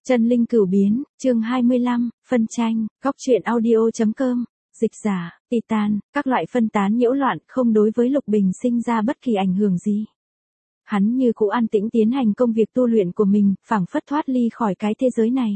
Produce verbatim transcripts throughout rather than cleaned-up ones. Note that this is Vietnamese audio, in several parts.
Chân linh cửu biến, chương hai mươi lăm, phân tranh, góc truyện audio.com, dịch giả, Titan, các loại phân tán nhiễu loạn không đối với Lục Bình sinh ra bất kỳ ảnh hưởng gì. Hắn như cũ an tĩnh tiến hành công việc tu luyện của mình, phảng phất thoát ly khỏi cái thế giới này.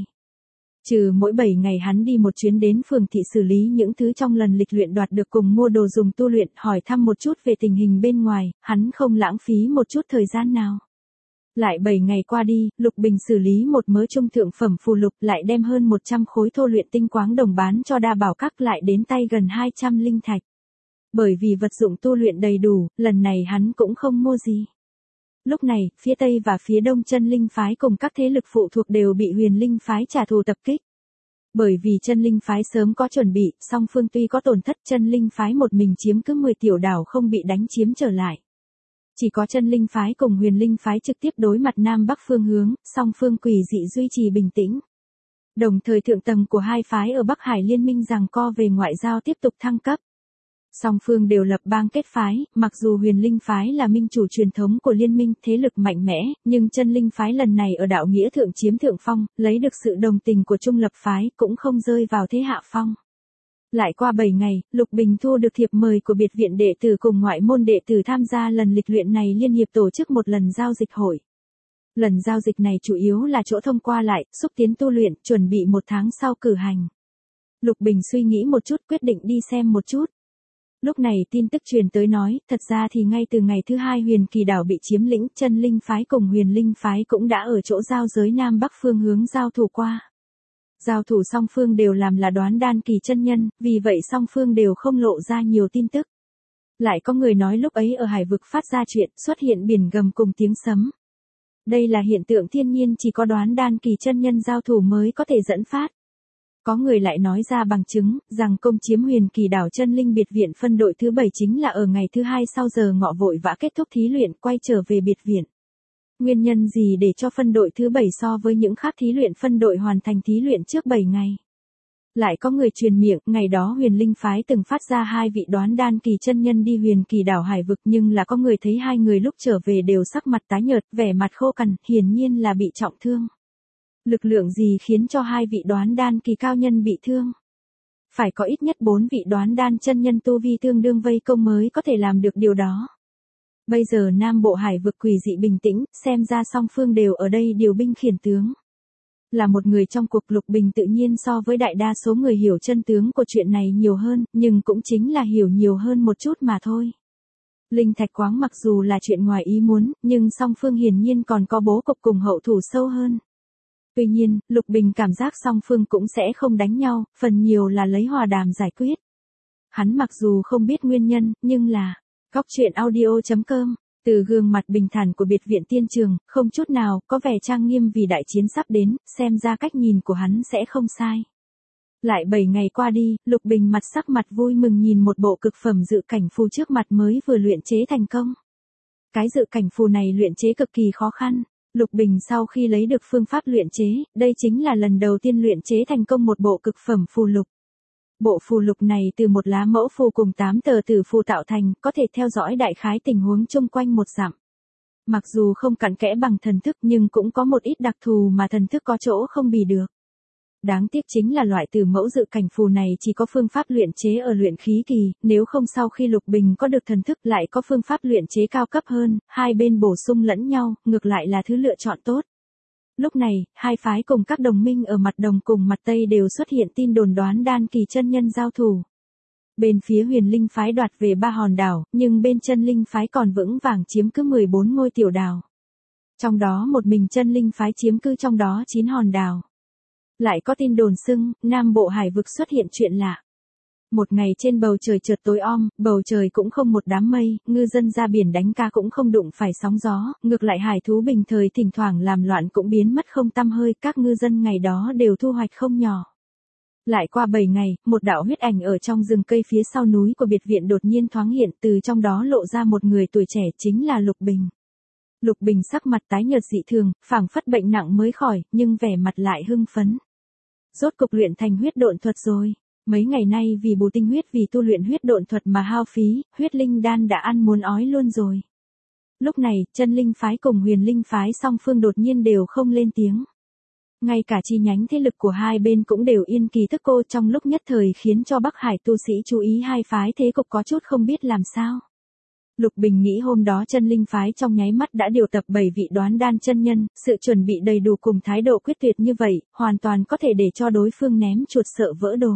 Trừ mỗi bảy ngày hắn đi một chuyến đến phường thị xử lý những thứ trong lần lịch luyện đoạt được cùng mua đồ dùng tu luyện, hỏi thăm một chút về tình hình bên ngoài, hắn không lãng phí một chút thời gian nào. Lại bảy ngày qua đi, Lục Bình xử lý một mớ trung thượng phẩm phù lục, lại đem hơn một trăm khối thô luyện tinh quáng đồng bán cho đa bảo các, lại đến tay gần hai trăm linh thạch. Bởi vì vật dụng tu luyện đầy đủ, lần này hắn cũng không mua gì. Lúc này, phía Tây và phía Đông Chân Linh phái cùng các thế lực phụ thuộc đều bị Huyền Linh phái trả thù tập kích. Bởi vì Chân Linh phái sớm có chuẩn bị, song phương tuy có tổn thất, Chân Linh phái một mình chiếm cứ mười tiểu đảo không bị đánh chiếm trở lại. Chỉ có Chân Linh phái cùng Huyền Linh phái trực tiếp đối mặt Nam Bắc phương hướng, song phương quỷ dị duy trì bình tĩnh. Đồng thời thượng tầng của hai phái ở Bắc Hải liên minh giằng co về ngoại giao tiếp tục thăng cấp. Song phương đều lập bang kết phái, mặc dù Huyền Linh phái là minh chủ truyền thống của liên minh, thế lực mạnh mẽ, nhưng Chân Linh phái lần này ở đạo nghĩa thượng chiếm thượng phong, lấy được sự đồng tình của trung lập phái, cũng không rơi vào thế hạ phong. Lại qua bảy ngày, Lục Bình thu được thiệp mời của biệt viện đệ tử cùng ngoại môn đệ tử tham gia lần lịch luyện này, liên hiệp tổ chức một lần giao dịch hội. Lần giao dịch này chủ yếu là chỗ thông qua lại, xúc tiến tu luyện, chuẩn bị một tháng sau cử hành. Lục Bình suy nghĩ một chút, quyết định đi xem một chút. Lúc này tin tức truyền tới nói, thật ra thì ngay từ ngày thứ hai Huyền Kỳ đảo bị chiếm lĩnh, Chân Linh phái cùng Huyền Linh phái cũng đã ở chỗ giao giới Nam Bắc phương hướng giao thủ qua. Giao thủ song phương đều làm là Đoán Đan kỳ chân nhân, vì vậy song phương đều không lộ ra nhiều tin tức. Lại có người nói lúc ấy ở hải vực phát ra chuyện, xuất hiện biển gầm cùng tiếng sấm. Đây là hiện tượng thiên nhiên, chỉ có Đoán Đan kỳ chân nhân giao thủ mới có thể dẫn phát. Có người lại nói ra bằng chứng, rằng công chiếm Huyền Kỳ đảo Chân Linh biệt viện phân đội thứ bảy chính là ở ngày thứ hai sau giờ ngọ vội vã kết thúc thí luyện, quay trở về biệt viện. Nguyên nhân gì để cho phân đội thứ bảy so với những khác thí luyện phân đội hoàn thành thí luyện trước bảy ngày? Lại có người truyền miệng, ngày đó Huyền Linh phái từng phát ra hai vị Đoán Đan kỳ chân nhân đi Huyền Kỳ đảo hải vực, nhưng là có người thấy hai người lúc trở về đều sắc mặt tái nhợt, vẻ mặt khô cằn, hiển nhiên là bị trọng thương. Lực lượng gì khiến cho hai vị Đoán Đan kỳ cao nhân bị thương? Phải có ít nhất bốn vị Đoán Đan chân nhân tu vi tương đương vây công mới có thể làm được điều đó. Bây giờ Nam Bộ hải vực quỷ dị bình tĩnh, xem ra song phương đều ở đây điều binh khiển tướng. Là một người trong cuộc, Lục Bình tự nhiên so với đại đa số người hiểu chân tướng của chuyện này nhiều hơn, nhưng cũng chính là hiểu nhiều hơn một chút mà thôi. Linh thạch quáng mặc dù là chuyện ngoài ý muốn, nhưng song phương hiển nhiên còn có bố cục cùng hậu thủ sâu hơn. Tuy nhiên, Lục Bình cảm giác song phương cũng sẽ không đánh nhau, phần nhiều là lấy hòa đàm giải quyết. Hắn mặc dù không biết nguyên nhân, nhưng là góc truyện audio.com, từ gương mặt bình thản của biệt viện tiên trường, không chút nào có vẻ trang nghiêm vì đại chiến sắp đến, xem ra cách nhìn của hắn sẽ không sai. Lại bảy ngày qua đi, Lục Bình mặt sắc mặt vui mừng nhìn một bộ cực phẩm dự cảnh phù trước mặt mới vừa luyện chế thành công. Cái dự cảnh phù này luyện chế cực kỳ khó khăn. Lục Bình sau khi lấy được phương pháp luyện chế, đây chính là lần đầu tiên luyện chế thành công một bộ cực phẩm phù lục. Bộ phù lục này từ một lá mẫu phù cùng tám tờ tử phù tạo thành, có thể theo dõi đại khái tình huống chung quanh một dặm. Mặc dù không cặn kẽ bằng thần thức nhưng cũng có một ít đặc thù mà thần thức có chỗ không bì được. Đáng tiếc chính là loại từ mẫu dự cảnh phù này chỉ có phương pháp luyện chế ở luyện khí kỳ, nếu không sau khi Lục Bình có được thần thức lại có phương pháp luyện chế cao cấp hơn, hai bên bổ sung lẫn nhau, ngược lại là thứ lựa chọn tốt. Lúc này, hai phái cùng các đồng minh ở mặt Đông cùng mặt Tây đều xuất hiện tin đồn Đoán Đan kỳ chân nhân giao thủ. Bên phía Huyền Linh phái đoạt về ba hòn đảo, nhưng bên Chân Linh phái còn vững vàng chiếm cứ mười bốn ngôi tiểu đảo. Trong đó một mình Chân Linh phái chiếm cứ trong đó chín hòn đảo. Lại có tin đồn xưng, Nam Bộ hải vực xuất hiện chuyện lạ. Một ngày trên bầu trời chợt tối om, bầu trời cũng không một đám mây, ngư dân ra biển đánh cá cũng không đụng phải sóng gió, ngược lại hải thú bình thời thỉnh thoảng làm loạn cũng biến mất không tăm hơi, các ngư dân ngày đó đều thu hoạch không nhỏ. Lại qua bảy ngày, một đạo huyết ảnh ở trong rừng cây phía sau núi của biệt viện đột nhiên thoáng hiện, từ trong đó lộ ra một người tuổi trẻ, chính là Lục Bình. Lục Bình sắc mặt tái nhợt dị thường, phảng phất bệnh nặng mới khỏi, nhưng vẻ mặt lại hưng phấn. Rốt cục luyện thành huyết độn thuật rồi. Mấy ngày nay vì bù tinh huyết vì tu luyện huyết độn thuật mà hao phí, huyết linh đan đã ăn muốn ói luôn rồi. Lúc này, Chân Linh phái cùng Huyền Linh phái song phương đột nhiên đều không lên tiếng. Ngay cả chi nhánh thế lực của hai bên cũng đều yên kỳ thức cô trong lúc nhất thời khiến cho Bắc Hải tu sĩ chú ý hai phái thế cục có chút không biết làm sao. Lục Bình nghĩ hôm đó chân linh phái trong nháy mắt đã điều tập bảy vị đoán đan chân nhân, sự chuẩn bị đầy đủ cùng thái độ quyết tuyệt như vậy, hoàn toàn có thể để cho đối phương ném chuột sợ vỡ đồ.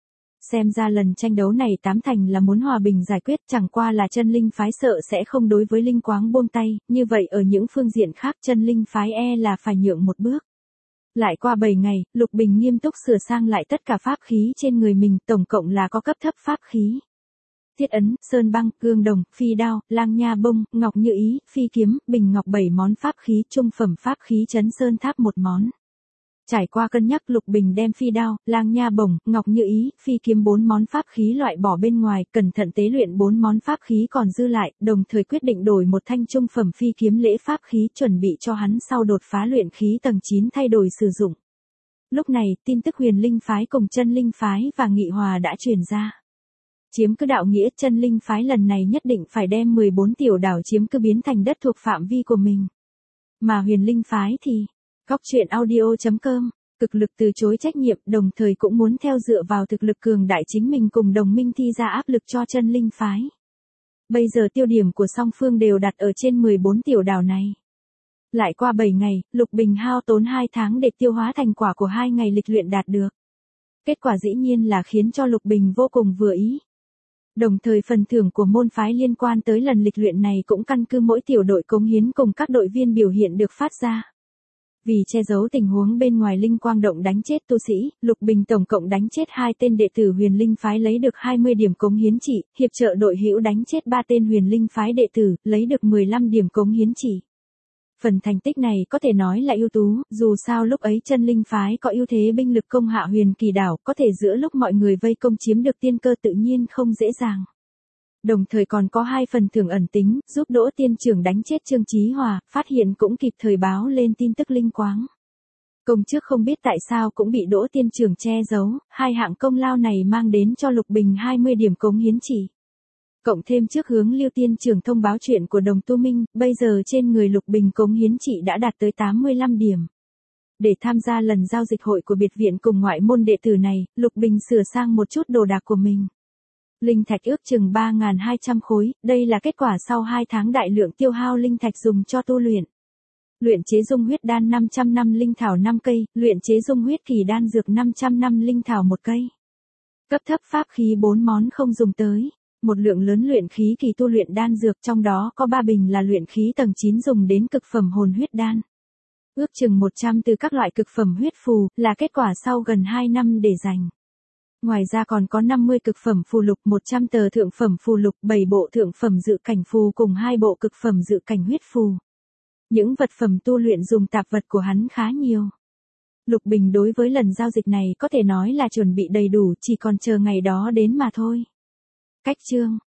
Xem ra lần tranh đấu này tám thành là muốn hòa bình giải quyết, chẳng qua là chân linh phái sợ sẽ không đối với linh quáng buông tay, như vậy ở những phương diện khác chân linh phái e là phải nhượng một bước. Lại qua bảy ngày, Lục Bình nghiêm túc sửa sang lại tất cả pháp khí trên người mình, tổng cộng là có cấp thấp pháp khí. Thiết ấn, sơn băng, cương đồng, phi đao, lang nha bông, ngọc như ý, phi kiếm, bình ngọc bảy món pháp khí, trung phẩm pháp khí chấn sơn tháp một món. Trải qua cân nhắc Lục Bình đem phi đao, lang nha bổng, ngọc như ý, phi kiếm bốn món pháp khí loại bỏ bên ngoài, cẩn thận tế luyện bốn món pháp khí còn dư lại, đồng thời quyết định đổi một thanh trung phẩm phi kiếm lễ pháp khí chuẩn bị cho hắn sau đột phá luyện khí tầng chín thay đổi sử dụng. Lúc này, tin tức Huyền Linh phái cùng Chân Linh phái và Nghị Hòa đã truyền ra. Chiếm cứ đạo nghĩa Chân Linh phái lần này nhất định phải đem mười bốn tiểu đảo chiếm cứ biến thành đất thuộc phạm vi của mình. Mà Huyền Linh phái thì Góc truyện audio chấm com, cực lực từ chối trách nhiệm, đồng thời cũng muốn theo dựa vào thực lực cường đại chính mình cùng đồng minh thi ra áp lực cho Chân Linh phái. Bây giờ tiêu điểm của song phương đều đặt ở trên mười bốn tiểu đảo này. Lại qua bảy ngày, Lục Bình hao tốn hai tháng để tiêu hóa thành quả của hai ngày lịch luyện đạt được. Kết quả dĩ nhiên là khiến cho Lục Bình vô cùng vừa ý. Đồng thời phần thưởng của môn phái liên quan tới lần lịch luyện này cũng căn cứ mỗi tiểu đội cống hiến cùng các đội viên biểu hiện được phát ra. Vì che giấu tình huống bên ngoài linh quang động đánh chết tu sĩ, Lục Bình tổng cộng đánh chết hai tên đệ tử Huyền Linh phái lấy được hai mươi điểm cống hiến chỉ, hiệp trợ đội hữu đánh chết ba tên Huyền Linh phái đệ tử, lấy được mười lăm điểm cống hiến chỉ. Phần thành tích này có thể nói là ưu tú, dù sao lúc ấy Chân Linh phái có ưu thế binh lực công hạ Huyền Kỳ đảo, có thể giữa lúc mọi người vây công chiếm được tiên cơ tự nhiên không dễ dàng. Đồng thời còn có hai phần thưởng ẩn tính, giúp Đỗ Tiên Trưởng đánh chết Trương Chí Hòa, phát hiện cũng kịp thời báo lên tin tức linh quáng. Công trước không biết tại sao cũng bị Đỗ Tiên Trưởng che giấu, hai hạng công lao này mang đến cho Lục Bình hai mươi điểm cống hiến chỉ. Cộng thêm trước hướng Lưu Tiên Trưởng thông báo chuyện của Đồng Tu Minh, bây giờ trên người Lục Bình cống hiến chỉ đã đạt tới tám mươi lăm điểm. Để tham gia lần giao dịch hội của biệt viện cùng ngoại môn đệ tử này, Lục Bình sửa sang một chút đồ đạc của mình. Linh thạch ước chừng ba nghìn hai trăm khối, đây là kết quả sau hai tháng đại lượng tiêu hao linh thạch dùng cho tu luyện. Luyện chế dung huyết đan năm trăm năm linh thảo năm cây, luyện chế dung huyết kỳ đan dược năm trăm năm linh thảo một cây. Cấp thấp pháp khí bốn món không dùng tới, một lượng lớn luyện khí kỳ tu luyện đan dược, trong đó có ba bình là luyện khí tầng chín dùng đến cực phẩm hồn huyết đan. Ước chừng một trăm từ các loại cực phẩm huyết phù, là kết quả sau gần hai năm để dành. Ngoài ra còn có năm mươi cực phẩm phù lục, một trăm tờ thượng phẩm phù lục, bảy bộ thượng phẩm dự cảnh phù cùng hai bộ cực phẩm dự cảnh huyết phù. Những vật phẩm tu luyện dùng tạp vật của hắn khá nhiều. Lục Bình đối với lần giao dịch này có thể nói là chuẩn bị đầy đủ, chỉ còn chờ ngày đó đến mà thôi. Cách chương